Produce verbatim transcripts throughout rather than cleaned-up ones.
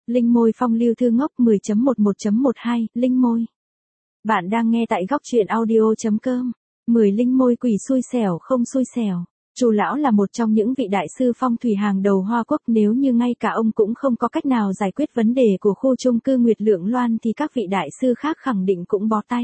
Linh môi phong lưu thư ngốc mười chấm mười một chấm mười hai, linh môi. Bạn đang nghe tại góc truyện audio.com. mười linh môi quỷ xui xẻo không xui xẻo. Chu lão là một trong những vị đại sư phong thủy hàng đầu Hoa Quốc, nếu như ngay cả ông cũng không có cách nào giải quyết vấn đề của khu chung cư Nguyệt Lượng Loan thì các vị đại sư khác khẳng định cũng bó tay.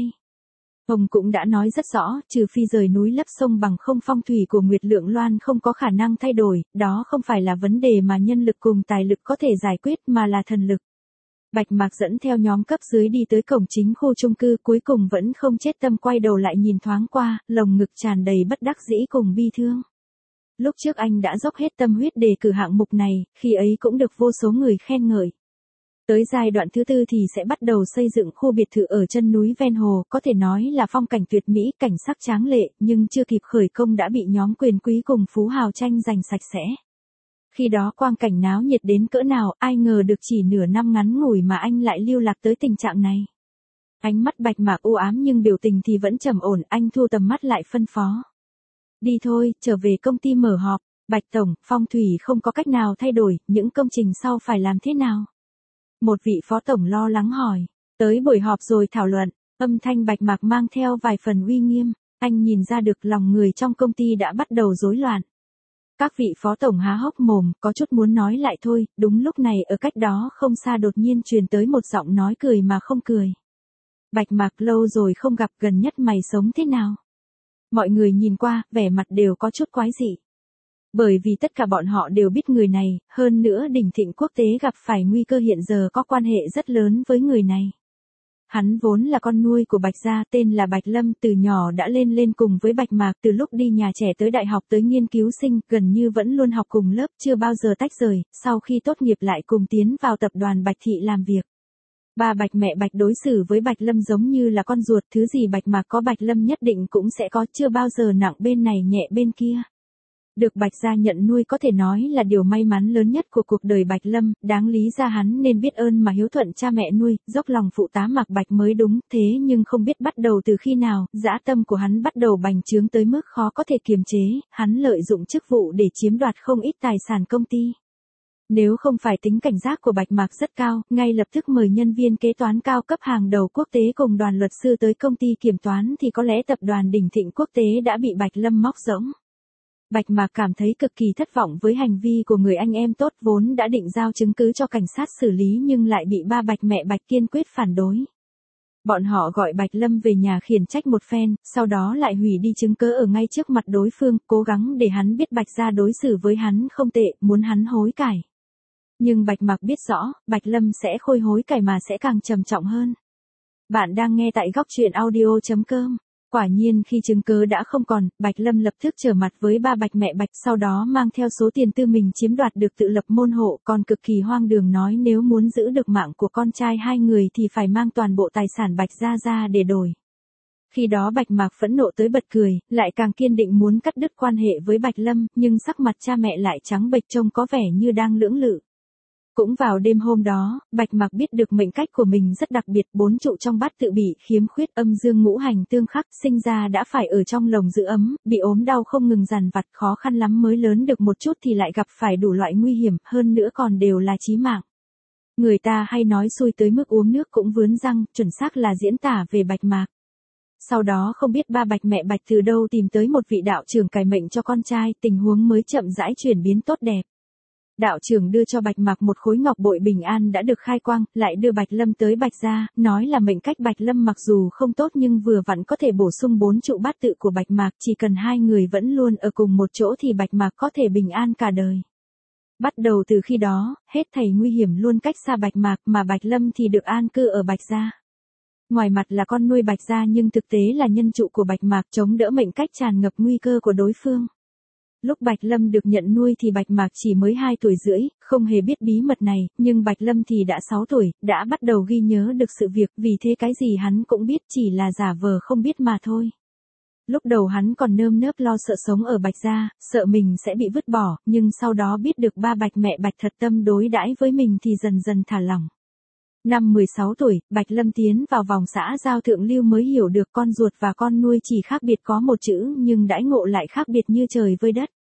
Ông cũng đã nói rất rõ, trừ phi rời núi lấp sông bằng không, phong thủy của Nguyệt Lượng Loan không có khả năng thay đổi, đó không phải là vấn đề mà nhân lực cùng tài lực có thể giải quyết mà là thần lực. Bạch Mạc dẫn theo nhóm cấp dưới đi tới cổng chính khu chung cư, cuối cùng vẫn không chết tâm quay đầu lại nhìn thoáng qua, lồng ngực tràn đầy bất đắc dĩ cùng bi thương. Lúc trước anh đã dốc hết tâm huyết đề cử hạng mục này, khi ấy cũng được vô số người khen ngợi. Tới giai đoạn thứ tư thì sẽ bắt đầu xây dựng khu biệt thự ở chân núi ven hồ, có thể nói là phong cảnh tuyệt mỹ, cảnh sắc tráng lệ, nhưng chưa kịp khởi công đã bị nhóm quyền quý cùng phú hào tranh giành sạch sẽ. Khi đó quang cảnh náo nhiệt đến cỡ nào, ai ngờ được chỉ nửa năm ngắn ngủi mà anh lại lưu lạc tới tình trạng này. Ánh mắt Bạch Mạc u ám nhưng biểu tình thì vẫn trầm ổn, anh thu tầm mắt lại phân phó. Đi thôi, trở về công ty mở họp. Bạch Tổng, phong thủy không có cách nào thay đổi, những công trình sau phải làm thế nào? Một vị phó tổng lo lắng hỏi. Tới buổi họp rồi thảo luận, âm thanh Bạch Mạc mang theo vài phần uy nghiêm, anh nhìn ra được lòng người trong công ty đã bắt đầu rối loạn. Các vị phó tổng há hốc mồm, có chút muốn nói lại thôi, đúng lúc này ở cách đó không xa đột nhiên truyền tới một giọng nói cười mà không cười. Bạch Mạc, lâu rồi không gặp, gần nhất mày sống thế nào? Mọi người nhìn qua, vẻ mặt đều có chút quái dị. Bởi vì tất cả bọn họ đều biết người này, hơn nữa Đỉnh Thịnh Quốc tế gặp phải nguy cơ hiện giờ có quan hệ rất lớn với người này. Hắn vốn là con nuôi của Bạch gia, tên là Bạch Lâm, từ nhỏ đã lên lên cùng với Bạch Mạc, từ lúc đi nhà trẻ tới đại học tới nghiên cứu sinh, gần như vẫn luôn học cùng lớp, chưa bao giờ tách rời, sau khi tốt nghiệp lại cùng tiến vào tập đoàn Bạch Thị làm việc. Ba Bạch mẹ Bạch đối xử với Bạch Lâm giống như là con ruột, thứ gì Bạch Mạc có Bạch Lâm nhất định cũng sẽ có, chưa bao giờ nặng bên này nhẹ bên kia. Được Bạch gia nhận nuôi có thể nói là điều may mắn lớn nhất của cuộc đời Bạch Lâm, đáng lý ra hắn nên biết ơn mà hiếu thuận cha mẹ nuôi, dốc lòng phụ tá Mạc Bạch mới đúng, thế nhưng không biết bắt đầu từ khi nào, dã tâm của hắn bắt đầu bành trướng tới mức khó có thể kiềm chế, hắn lợi dụng chức vụ để chiếm đoạt không ít tài sản công ty. Nếu không phải tính cảnh giác của Bạch Mạc rất cao, ngay lập tức mời nhân viên kế toán cao cấp hàng đầu quốc tế cùng đoàn luật sư tới công ty kiểm toán thì có lẽ tập đoàn Đỉnh Thịnh Quốc tế đã bị Bạch Lâm móc rỗng. Bạch Mạc cảm thấy cực kỳ thất vọng với hành vi của người anh em tốt vốn đã định giao chứng cứ cho cảnh sát xử lý nhưng lại bị ba Bạch mẹ Bạch kiên quyết phản đối. Bọn họ gọi Bạch Lâm về nhà khiển trách một phen, sau đó lại hủy đi chứng cứ ở ngay trước mặt đối phương, cố gắng để hắn biết Bạch gia đối xử với hắn không tệ, muốn hắn hối cải. Nhưng Bạch Mạc biết rõ, Bạch Lâm sẽ khôi hối cải mà sẽ càng trầm trọng hơn. Bạn đang nghe tại góc truyện audio.com. Quả nhiên khi chứng cứ đã không còn, Bạch Lâm lập tức trở mặt với ba Bạch mẹ Bạch, sau đó mang theo số tiền tư mình chiếm đoạt được tự lập môn hộ, còn cực kỳ hoang đường nói nếu muốn giữ được mạng của con trai hai người thì phải mang toàn bộ tài sản Bạch gia ra để đổi. Khi đó Bạch Mạc phẫn nộ tới bật cười, lại càng kiên định muốn cắt đứt quan hệ với Bạch Lâm, nhưng sắc mặt cha mẹ lại trắng bệch trông có vẻ như đang lưỡng lự. Cũng vào đêm hôm đó, Bạch Mạc biết được mệnh cách của mình rất đặc biệt, bốn trụ trong bát tự bị khiếm khuyết, âm dương ngũ hành tương khắc, sinh ra đã phải ở trong lồng giữ ấm, bị ốm đau không ngừng dằn vặt, khó khăn lắm mới lớn được một chút thì lại gặp phải đủ loại nguy hiểm, hơn nữa còn đều là chí mạng. Người ta hay nói xui tới mức uống nước cũng vướng răng, chuẩn xác là diễn tả về Bạch Mạc. Sau đó không biết ba Bạch mẹ Bạch từ đâu tìm tới một vị đạo trưởng cải mệnh cho con trai, tình huống mới chậm rãi chuyển biến tốt đẹp. Đạo trưởng đưa cho Bạch Mạc một khối ngọc bội bình an đã được khai quang, lại đưa Bạch Lâm tới Bạch gia, nói là mệnh cách Bạch Lâm mặc dù không tốt nhưng vừa vặn có thể bổ sung bốn trụ bát tự của Bạch Mạc, chỉ cần hai người vẫn luôn ở cùng một chỗ thì Bạch Mạc có thể bình an cả đời. Bắt đầu từ khi đó, hết thảy nguy hiểm luôn cách xa Bạch Mạc mà Bạch Lâm thì được an cư ở Bạch gia. Ngoài mặt là con nuôi Bạch gia nhưng thực tế là nhân trụ của Bạch Mạc, chống đỡ mệnh cách tràn ngập nguy cơ của đối phương. Lúc Bạch Lâm được nhận nuôi thì Bạch Mạc chỉ mới hai tuổi rưỡi, không hề biết bí mật này, nhưng Bạch Lâm thì đã sáu tuổi, đã bắt đầu ghi nhớ được sự việc, vì thế cái gì hắn cũng biết, chỉ là giả vờ không biết mà thôi. Lúc đầu hắn còn nơm nớp lo sợ sống ở Bạch gia, sợ mình sẽ bị vứt bỏ, nhưng sau đó biết được ba Bạch mẹ Bạch thật tâm đối đãi với mình thì dần dần thả lỏng. Năm mười sáu tuổi, Bạch Lâm tiến vào vòng xã giao thượng lưu mới hiểu được con ruột và con nuôi chỉ khác biệt có một chữ nhưng đãi ngộ lại khác biệt như trời với đất.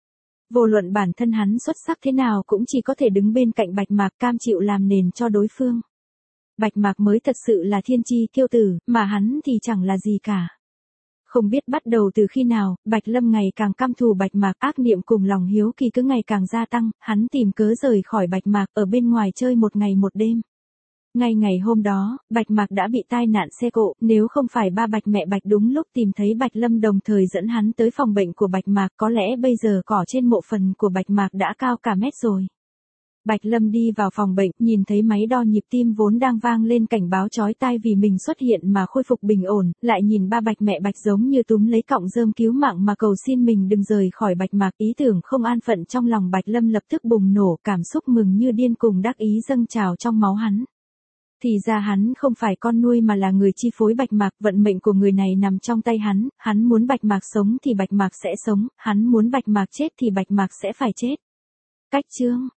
Vô luận bản thân hắn xuất sắc thế nào cũng chỉ có thể đứng bên cạnh Bạch Mạc cam chịu làm nền cho đối phương. Bạch Mạc mới thật sự là thiên chi kiêu tử, mà hắn thì chẳng là gì cả. Không biết bắt đầu từ khi nào, Bạch Lâm ngày càng căm thù Bạch Mạc, ác niệm cùng lòng hiếu kỳ cứ ngày càng gia tăng, hắn tìm cớ rời khỏi Bạch Mạc ở bên ngoài chơi một ngày một đêm. Ngay ngày hôm đó, Bạch Mạc đã bị tai nạn xe cộ, nếu không phải ba Bạch mẹ Bạch đúng lúc tìm thấy Bạch Lâm đồng thời dẫn hắn tới phòng bệnh của Bạch Mạc, có lẽ bây giờ cỏ trên mộ phần của Bạch Mạc đã cao cả mét rồi. Bạch Lâm đi vào phòng bệnh, nhìn thấy máy đo nhịp tim vốn đang vang lên cảnh báo chói tai vì mình xuất hiện mà khôi phục bình ổn, lại nhìn ba Bạch mẹ Bạch giống như túm lấy cọng rơm cứu mạng mà cầu xin mình đừng rời khỏi Bạch Mạc. Ý tưởng không an phận trong lòng Bạch Lâm lập tức bùng nổ, cảm xúc mừng như điên cùng đắc ý dâng trào trong máu hắn. Thì ra hắn không phải con nuôi mà là người chi phối Bạch Mạc, vận mệnh của người này nằm trong tay hắn, hắn muốn Bạch Mạc sống thì Bạch Mạc sẽ sống, hắn muốn Bạch Mạc chết thì Bạch Mạc sẽ phải chết. Cách chương